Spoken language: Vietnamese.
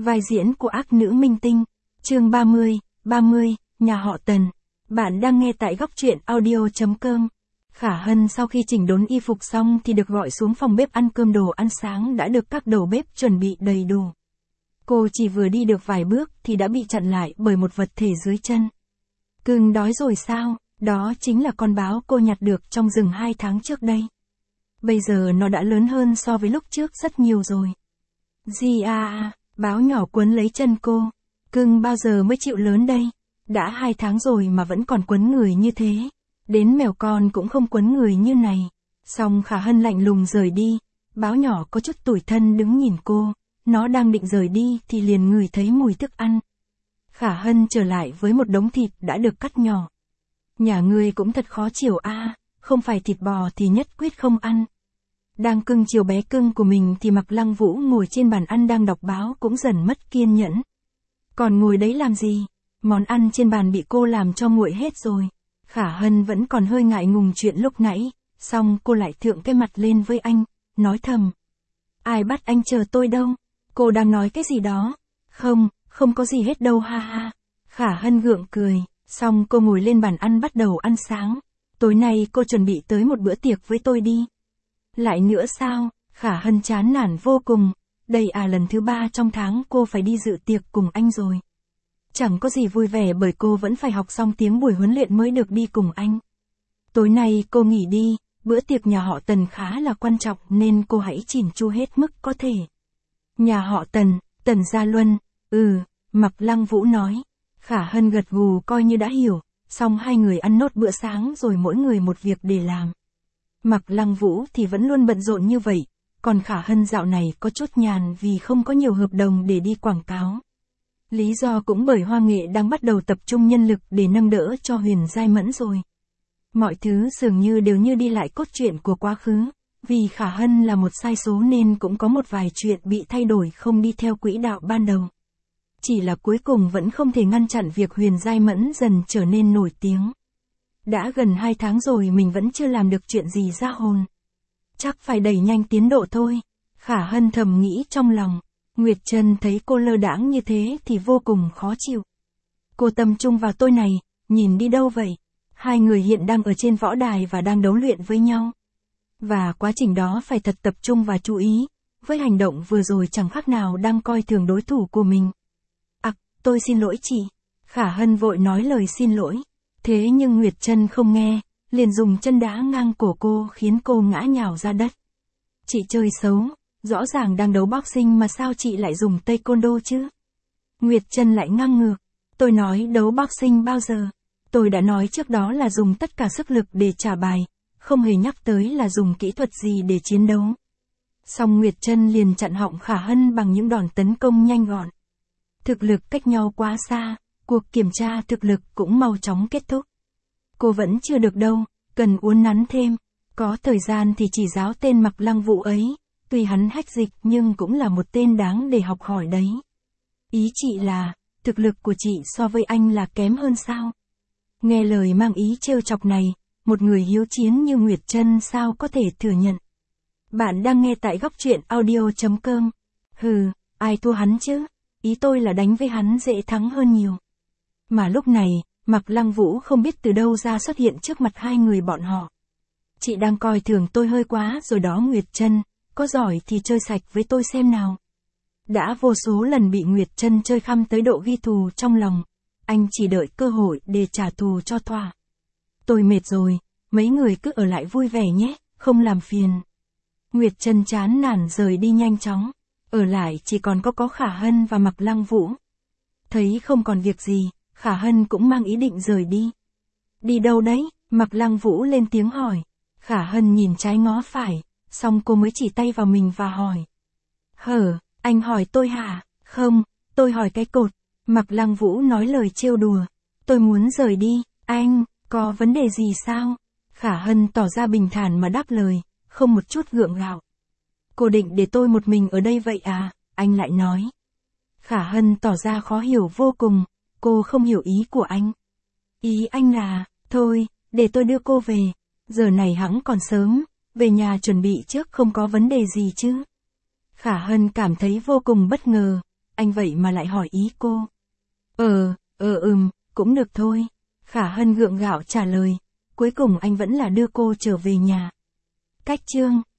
Vai diễn của ác nữ minh tinh. Chương 30, nhà họ Tần. Bạn đang nghe tại góc truyện audio.com. Khả Hân sau khi chỉnh đốn y phục xong thì được gọi xuống phòng bếp ăn cơm, đồ ăn sáng đã được các đầu bếp chuẩn bị đầy đủ. Cô chỉ vừa đi được vài bước thì đã bị chặn lại bởi một vật thể dưới chân. Cưng đói rồi sao? Đó chính là con báo cô nhặt được trong rừng 2 tháng trước đây. Bây giờ nó đã lớn hơn so với lúc trước rất nhiều rồi. Gì à? Báo nhỏ quấn lấy chân cô. Cưng bao giờ mới chịu lớn đây? Đã 2 tháng rồi mà vẫn còn quấn người như thế. Đến mèo con cũng không quấn người như này. Xong Khả Hân lạnh lùng rời đi. Báo nhỏ có chút tủi thân đứng nhìn cô. Nó đang định rời đi thì liền ngửi thấy mùi thức ăn. Khả Hân trở lại với một đống thịt đã được cắt nhỏ. Nhà ngươi cũng thật khó chiều a, không phải thịt bò thì nhất quyết không ăn. Đang cưng chiều bé cưng của mình thì Mạc Lăng Vũ ngồi trên bàn ăn đang đọc báo cũng dần mất kiên nhẫn. Còn ngồi đấy làm gì? Món ăn trên bàn bị cô làm cho nguội hết rồi. Khả Hân vẫn còn hơi ngại ngùng chuyện lúc nãy, xong cô lại thượng cái mặt lên với anh, nói thầm. Ai bắt anh chờ tôi đâu? Cô đang nói cái gì đó? Không có gì hết đâu ha ha. Khả Hân gượng cười, xong cô ngồi lên bàn ăn bắt đầu ăn sáng. Tối nay cô chuẩn bị tới một bữa tiệc với tôi đi. Lại nữa sao? Khả Hân chán nản vô cùng. Đây lần thứ 3 trong tháng cô phải đi dự tiệc cùng anh rồi. Chẳng có gì vui vẻ bởi cô vẫn phải học xong tiếng buổi huấn luyện mới được đi cùng anh. Tối nay cô nghỉ đi, bữa tiệc nhà họ Tần khá là quan trọng nên cô hãy chỉn chu hết mức có thể. Nhà họ Tần, Tần Gia Luân, Mạc Lăng Vũ nói. Khả Hân gật gù coi như đã hiểu, xong hai người ăn nốt bữa sáng rồi mỗi người một việc để làm. Mạc Lăng Vũ thì vẫn luôn bận rộn như vậy, còn Khả Hân dạo này có chút nhàn vì không có nhiều hợp đồng để đi quảng cáo. Lý do cũng bởi Hoa Nghệ đang bắt đầu tập trung nhân lực để nâng đỡ cho Huyền Giai Mẫn rồi. Mọi thứ dường như đều như đi lại cốt truyện của quá khứ, vì Khả Hân là một sai số nên cũng có một vài chuyện bị thay đổi không đi theo quỹ đạo ban đầu. Chỉ là cuối cùng vẫn không thể ngăn chặn việc Huyền Giai Mẫn dần trở nên nổi tiếng. Đã gần 2 tháng rồi mình vẫn chưa làm được chuyện gì ra hồn. Chắc phải đẩy nhanh tiến độ thôi. Khả Hân thầm nghĩ trong lòng. Nguyệt Trân thấy cô lơ đãng như thế thì vô cùng khó chịu. Cô tập trung vào tôi này, nhìn đi đâu vậy? Hai người hiện đang ở trên võ đài và đang đấu luyện với nhau. Và quá trình đó phải thật tập trung và chú ý. Với hành động vừa rồi chẳng khác nào đang coi thường đối thủ của mình. Tôi xin lỗi chị. Khả Hân vội nói lời xin lỗi. Thế nhưng Nguyệt Trân không nghe, liền dùng chân đá ngang cổ cô khiến cô ngã nhào ra đất. Chị chơi xấu, rõ ràng đang đấu boxing mà sao chị lại dùng taekwondo chứ? Nguyệt Trân lại ngang ngược. Tôi nói đấu boxing bao giờ? Tôi đã nói trước đó là dùng tất cả sức lực để trả bài, không hề nhắc tới là dùng kỹ thuật gì để chiến đấu. Xong Nguyệt Trân liền chặn họng Khả Hân bằng những đòn tấn công nhanh gọn. Thực lực cách nhau quá xa, cuộc kiểm tra thực lực cũng mau chóng kết thúc. Cô vẫn chưa được đâu, cần uốn nắn thêm. Có thời gian thì chỉ giáo tên Mạc Lăng Vũ ấy, tuy hắn hách dịch nhưng cũng là một tên đáng để học hỏi đấy. Ý chị là, thực lực của chị so với anh là kém hơn sao? Nghe lời mang ý trêu chọc này, một người hiếu chiến như Nguyệt Trân sao có thể thừa nhận. Bạn đang nghe tại góc truyện audio.com. Ai thua hắn chứ? Ý tôi là đánh với hắn dễ thắng hơn nhiều. Mà lúc này, Mạc Lăng Vũ không biết từ đâu ra xuất hiện trước mặt hai người bọn họ. Chị đang coi thường tôi hơi quá rồi đó Nguyệt Trân, có giỏi thì chơi sạch với tôi xem nào. Đã vô số lần bị Nguyệt Trân chơi khăm tới độ ghi thù trong lòng, anh chỉ đợi cơ hội để trả thù cho thỏa. Tôi mệt rồi, mấy người cứ ở lại vui vẻ nhé, không làm phiền. Nguyệt Trân chán nản rời đi nhanh chóng. Ở lại chỉ còn có Khả Hân và Mạc Lăng Vũ. Thấy không còn việc gì, Khả Hân cũng mang ý định rời đi. Đi đâu đấy? Mạc Lăng Vũ lên tiếng hỏi. Khả Hân nhìn trái ngó phải, xong cô mới chỉ tay vào mình và hỏi. Anh hỏi tôi hả? Không, tôi hỏi cái cột. Mạc Lăng Vũ nói lời trêu đùa. Tôi muốn rời đi, anh, có vấn đề gì sao? Khả Hân tỏ ra bình thản mà đáp lời, không một chút gượng gạo. Cô định để tôi một mình ở đây vậy à? Anh lại nói. Khả Hân tỏ ra khó hiểu vô cùng, cô không hiểu ý của anh. Ý anh là, thôi, để tôi đưa cô về, giờ này hẵng còn sớm, về nhà chuẩn bị trước không có vấn đề gì chứ. Khả Hân cảm thấy vô cùng bất ngờ, anh vậy mà lại hỏi ý cô. Cũng được thôi. Khả Hân gượng gạo trả lời. Cuối cùng anh vẫn là đưa cô trở về nhà. Cách chương